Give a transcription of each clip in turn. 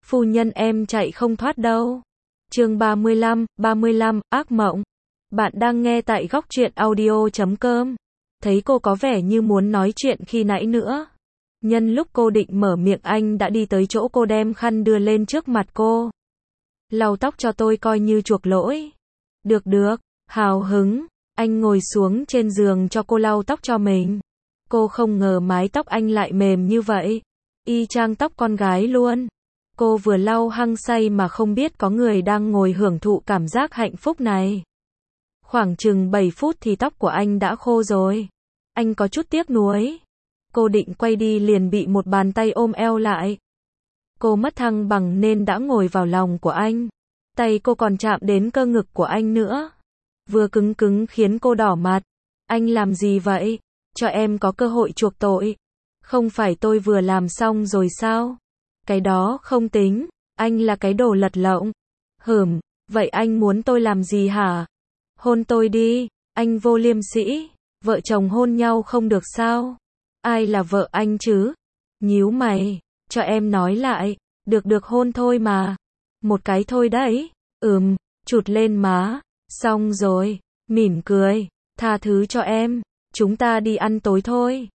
Phu nhân em chạy không thoát đâu. Chương 35, ác mộng. Bạn đang nghe tại góc truyện audio.com. Thấy cô có vẻ như muốn nói chuyện khi nãy nữa. Nhân lúc cô định mở miệng anh đã đi tới chỗ cô đem khăn đưa lên trước mặt cô. Lau tóc cho tôi coi như chuộc lỗi. Được, hào hứng. Anh ngồi xuống trên giường cho cô lau tóc cho mình. Cô không ngờ mái tóc anh lại mềm như vậy. Y chang tóc con gái luôn. Cô vừa lau hăng say mà không biết có người đang ngồi hưởng thụ cảm giác hạnh phúc này. Khoảng chừng 7 phút thì tóc của anh đã khô rồi. Anh có chút tiếc nuối. Cô định quay đi liền bị một bàn tay ôm eo lại. Cô mất thăng bằng nên đã ngồi vào lòng của anh. Tay cô còn chạm đến cơ ngực của anh nữa. Vừa cứng khiến cô đỏ mặt. Anh làm gì vậy? Cho em có cơ hội chuộc tội. Không phải tôi vừa làm xong rồi sao? Cái đó không tính. Anh là cái đồ lật lọng. Vậy anh muốn tôi làm gì hả? Hôn tôi đi. Anh vô liêm sỉ. Vợ chồng hôn nhau không được sao? Ai là vợ anh chứ? Nhíu mày. Cho em nói lại. Được hôn thôi mà. Một cái thôi đấy. Chụt lên má. Xong rồi. Mỉm cười. Tha thứ cho em. Chúng ta đi ăn tối thôi.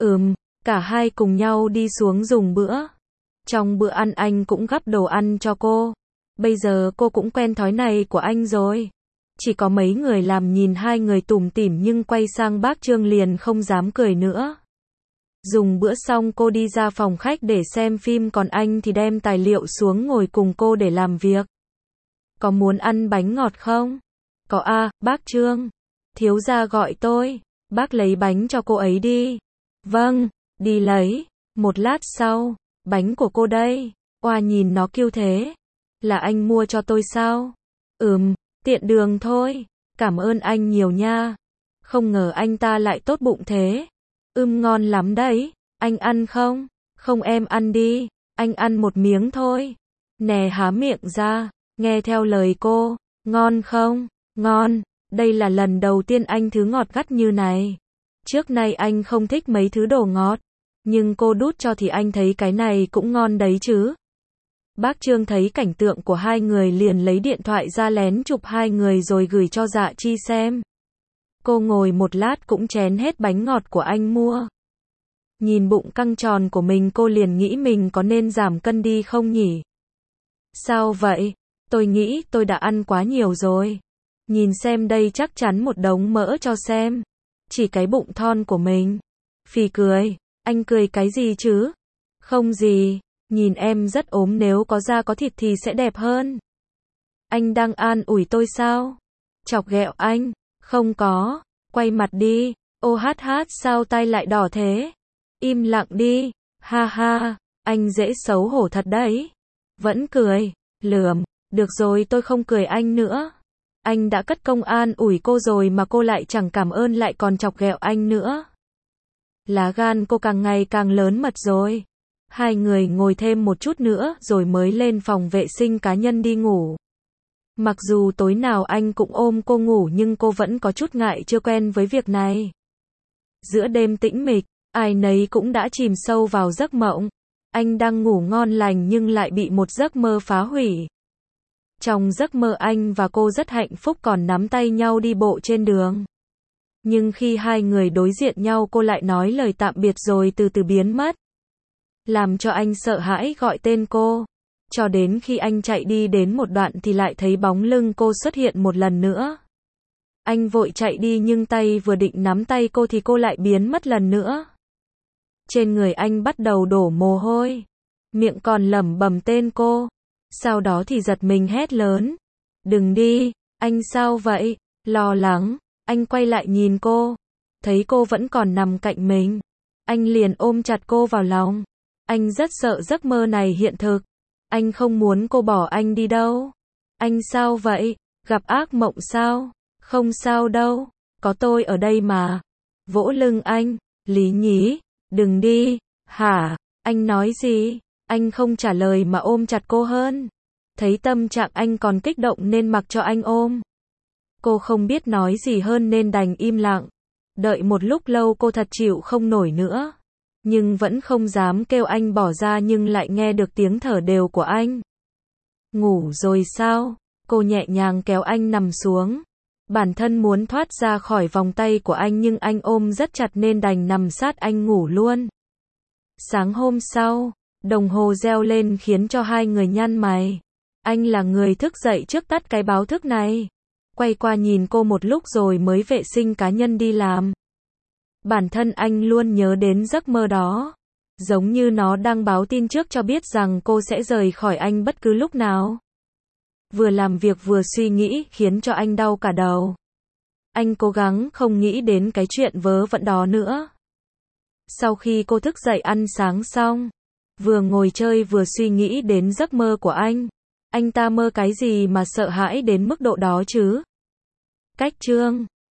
Cả hai cùng nhau đi xuống dùng bữa. Trong bữa ăn anh cũng gắp đồ ăn cho cô. Bây giờ cô cũng quen thói này của anh rồi. Chỉ có mấy người làm nhìn hai người tủm tỉm nhưng quay sang bác Trương liền không dám cười nữa. Dùng bữa xong cô đi ra phòng khách để xem phim còn anh thì đem tài liệu xuống ngồi cùng cô để làm việc. Có muốn ăn bánh ngọt không? Có à, bác Trương. Thiếu gia gọi tôi. Bác lấy bánh cho cô ấy đi. Vâng, đi lấy. Một lát sau, bánh của cô đây. Oa nhìn nó kiêu thế. Là anh mua cho tôi sao? Tiện đường thôi. Cảm ơn anh nhiều nha. Không ngờ anh ta lại tốt bụng thế. Ngon lắm đấy. Anh ăn không? Không em ăn đi. Anh ăn một miếng thôi. Nè há miệng ra. Nghe theo lời cô. Ngon không? Ngon. Đây là lần đầu tiên anh thứ ngọt gắt như này. Trước nay anh không thích mấy thứ đồ ngọt. Nhưng cô đút cho thì anh thấy cái này cũng ngon đấy chứ. Bác Trương thấy cảnh tượng của hai người liền lấy điện thoại ra lén chụp hai người rồi gửi cho Dạ Chi xem. Cô ngồi một lát cũng chén hết bánh ngọt của anh mua. Nhìn bụng căng tròn của mình cô liền nghĩ mình có nên giảm cân đi không nhỉ? Sao vậy? Tôi nghĩ tôi đã ăn quá nhiều rồi. Nhìn xem đây chắc chắn một đống mỡ cho xem. Chỉ cái bụng thon của mình. Phì cười. Anh cười cái gì chứ? Không gì. Nhìn em rất ốm nếu có da có thịt thì sẽ đẹp hơn. Anh đang an ủi tôi sao? Chọc ghẹo anh. Không có. Quay mặt đi. Ô hát sao tay lại đỏ thế? Im lặng đi. Ha ha. Anh dễ xấu hổ thật đấy. Vẫn cười. Lườm. Được rồi tôi không cười anh nữa. Anh đã cất công an ủi cô rồi mà cô lại chẳng cảm ơn lại còn chọc ghẹo anh nữa. Lá gan cô càng ngày càng lớn mật rồi. Hai người ngồi thêm một chút nữa rồi mới lên phòng vệ sinh cá nhân đi ngủ. Mặc dù tối nào anh cũng ôm cô ngủ nhưng cô vẫn có chút ngại chưa quen với việc này. Giữa đêm tĩnh mịch, ai nấy cũng đã chìm sâu vào giấc mộng. Anh đang ngủ ngon lành nhưng lại bị một giấc mơ phá hủy. Trong giấc mơ anh và cô rất hạnh phúc còn nắm tay nhau đi bộ trên đường. Nhưng khi hai người đối diện nhau cô lại nói lời tạm biệt rồi từ từ biến mất. Làm cho anh sợ hãi gọi tên cô. Cho đến khi anh chạy đi đến một đoạn thì lại thấy bóng lưng cô xuất hiện một lần nữa. Anh vội chạy đi nhưng tay vừa định nắm tay cô thì cô lại biến mất lần nữa. Trên người anh bắt đầu đổ mồ hôi. Miệng còn lẩm bẩm tên cô. Sau đó thì giật mình hét lớn. Đừng đi, anh sao vậy? Lo lắng, anh quay lại nhìn cô. Thấy cô vẫn còn nằm cạnh mình. Anh liền ôm chặt cô vào lòng. Anh rất sợ giấc mơ này hiện thực. Anh không muốn cô bỏ anh đi đâu. Anh sao vậy? Gặp ác mộng sao? Không sao đâu, có tôi ở đây mà. Vỗ lưng anh. Lý nhí, đừng đi. Hả? Anh nói gì? Anh không trả lời mà ôm chặt cô hơn. Thấy tâm trạng anh còn kích động nên mặc cho anh ôm. Cô không biết nói gì hơn nên đành im lặng. Đợi một lúc lâu cô thật chịu không nổi nữa. nhưng vẫn không dám kêu anh bỏ ra nhưng lại nghe được tiếng thở đều của anh. Ngủ rồi sao? Cô nhẹ nhàng kéo anh nằm xuống. Bản thân muốn thoát ra khỏi vòng tay của anh nhưng anh ôm rất chặt nên đành nằm sát anh ngủ luôn. Sáng hôm sau, đồng hồ reo lên khiến cho hai người nhăn mày. Anh là người thức dậy trước tắt cái báo thức này. Quay qua nhìn cô một lúc rồi mới vệ sinh cá nhân đi làm. Bản thân anh luôn nhớ đến giấc mơ đó. Giống như nó đang báo tin trước cho biết rằng cô sẽ rời khỏi anh bất cứ lúc nào. Vừa làm việc vừa suy nghĩ khiến cho anh đau cả đầu. Anh cố gắng không nghĩ đến cái chuyện vớ vẩn đó nữa. Sau khi cô thức dậy ăn sáng xong, vừa ngồi chơi vừa suy nghĩ đến giấc mơ của anh ta mơ cái gì mà sợ hãi đến mức độ đó chứ? Cách chương